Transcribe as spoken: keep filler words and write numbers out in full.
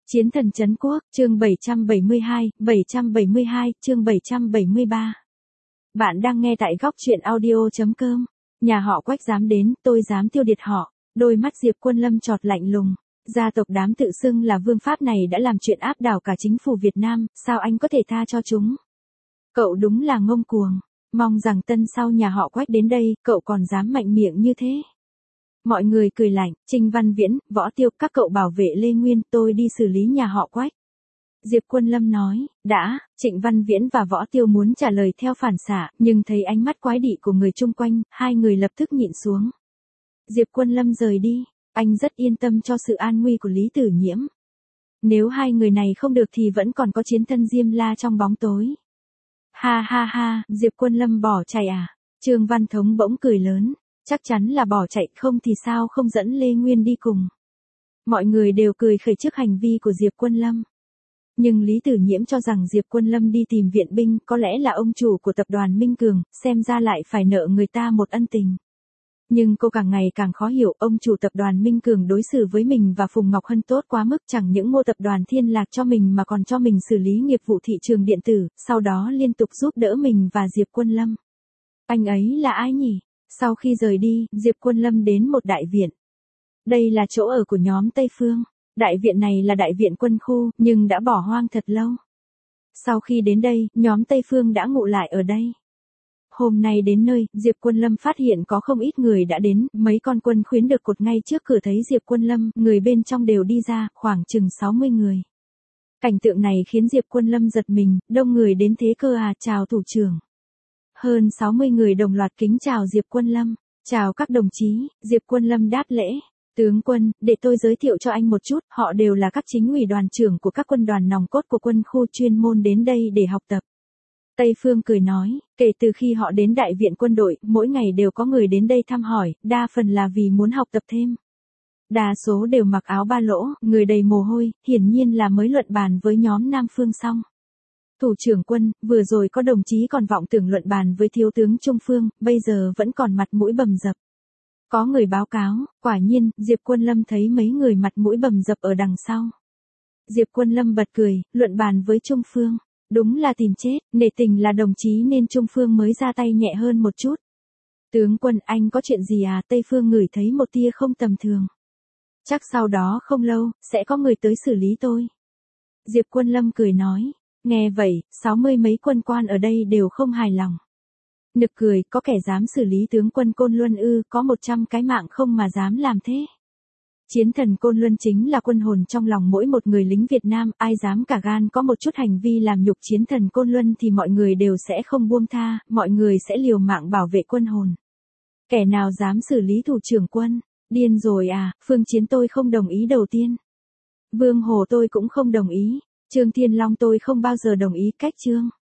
Chiến thần trấn quốc, chương bảy trăm bảy mươi hai, bảy trăm bảy mươi hai, chương bảy trăm bảy mươi ba. Bạn đang nghe tại góc truyện audio chấm com. Nhà họ Quách dám đến, tôi dám tiêu diệt họ. Đôi mắt Diệp Quân Lâm trọt lạnh lùng. Gia tộc đám tự xưng là vương pháp này đã làm chuyện áp đảo cả chính phủ Việt Nam, sao anh có thể tha cho chúng? Cậu đúng là ngông cuồng. Mong rằng tân sau nhà họ Quách đến đây, cậu còn dám mạnh miệng như thế. Mọi người cười lạnh, Trinh Văn Viễn, Võ Tiêu, các cậu bảo vệ Lê Nguyên, tôi đi xử lý nhà họ Quách. Diệp Quân Lâm nói, đã, Trịnh Văn Viễn và Võ Tiêu muốn trả lời theo phản xạ, nhưng thấy ánh mắt quái dị của người chung quanh, hai người lập tức nhịn xuống. Diệp Quân Lâm rời đi, anh rất yên tâm cho sự an nguy của Lý Tử Nhiễm. Nếu hai người này không được thì vẫn còn có chiến thân Diêm La trong bóng tối. Ha ha ha, Diệp Quân Lâm bỏ chạy à? Trương Văn Thống bỗng cười lớn. Chắc chắn là bỏ chạy, không thì sao không dẫn Lê Nguyên đi cùng. Mọi người đều cười khẩy trước hành vi của Diệp Quân Lâm. Nhưng Lý Tử Nhiễm cho rằng Diệp Quân Lâm đi tìm viện binh có lẽ là ông chủ của tập đoàn Minh Cường, xem ra lại phải nợ người ta một ân tình. Nhưng cô càng ngày càng khó hiểu, ông chủ tập đoàn Minh Cường đối xử với mình và Phùng Ngọc Hân tốt quá mức, chẳng những mua tập đoàn Thiên Lạc cho mình mà còn cho mình xử lý nghiệp vụ thị trường điện tử, sau đó liên tục giúp đỡ mình và Diệp Quân Lâm. Anh ấy là ai nhỉ? Sau khi rời đi, Diệp Quân Lâm đến một đại viện. Đây là chỗ ở của nhóm Tây Phương. Đại viện này là đại viện quân khu, nhưng đã bỏ hoang thật lâu. Sau khi đến đây, nhóm Tây Phương đã ngụ lại ở đây. Hôm nay đến nơi, Diệp Quân Lâm phát hiện có không ít người đã đến, mấy con quân khuyến được cột ngay trước cửa thấy Diệp Quân Lâm, người bên trong đều đi ra, khoảng chừng sáu mươi người. Cảnh tượng này khiến Diệp Quân Lâm giật mình, đông người đến thế cơ à, chào thủ trưởng. Hơn sáu mươi người đồng loạt kính chào Diệp Quân Lâm. Chào các đồng chí, Diệp Quân Lâm đáp lễ. Tướng quân, để tôi giới thiệu cho anh một chút, họ đều là các chính ủy đoàn trưởng của các quân đoàn nòng cốt của quân khu chuyên môn đến đây để học tập. Tây Phương cười nói, kể từ khi họ đến đại viện quân đội, mỗi ngày đều có người đến đây thăm hỏi, đa phần là vì muốn học tập thêm. Đa số đều mặc áo ba lỗ, người đầy mồ hôi, hiển nhiên là mới luận bàn với nhóm Nam Phương xong. Thủ trưởng quân, vừa rồi có đồng chí còn vọng tưởng luận bàn với thiếu tướng Trung Phương, bây giờ vẫn còn mặt mũi bầm dập. Có người báo cáo, quả nhiên, Diệp Quân Lâm thấy mấy người mặt mũi bầm dập ở đằng sau. Diệp Quân Lâm bật cười, luận bàn với Trung Phương. Đúng là tìm chết, nể tình là đồng chí nên Trung Phương mới ra tay nhẹ hơn một chút. Tướng quân, anh có chuyện gì à? Tây Phương ngửi thấy một tia không tầm thường. Chắc sau đó không lâu, sẽ có người tới xử lý tôi. Diệp Quân Lâm cười nói. Nghe vậy, sáu mươi mấy quân quan ở đây đều không hài lòng. Nực cười, có kẻ dám xử lý tướng quân Côn Luân ư, có một trăm cái mạng không mà dám làm thế. Chiến thần Côn Luân chính là quân hồn trong lòng mỗi một người lính Việt Nam, ai dám cả gan có một chút hành vi làm nhục chiến thần Côn Luân thì mọi người đều sẽ không buông tha, mọi người sẽ liều mạng bảo vệ quân hồn. Kẻ nào dám xử lý thủ trưởng quân, điên rồi à, phương chiến tôi không đồng ý đầu tiên. Vương Hồ tôi cũng không đồng ý. Trương Thiên Long tôi không bao giờ đồng ý cách Trương.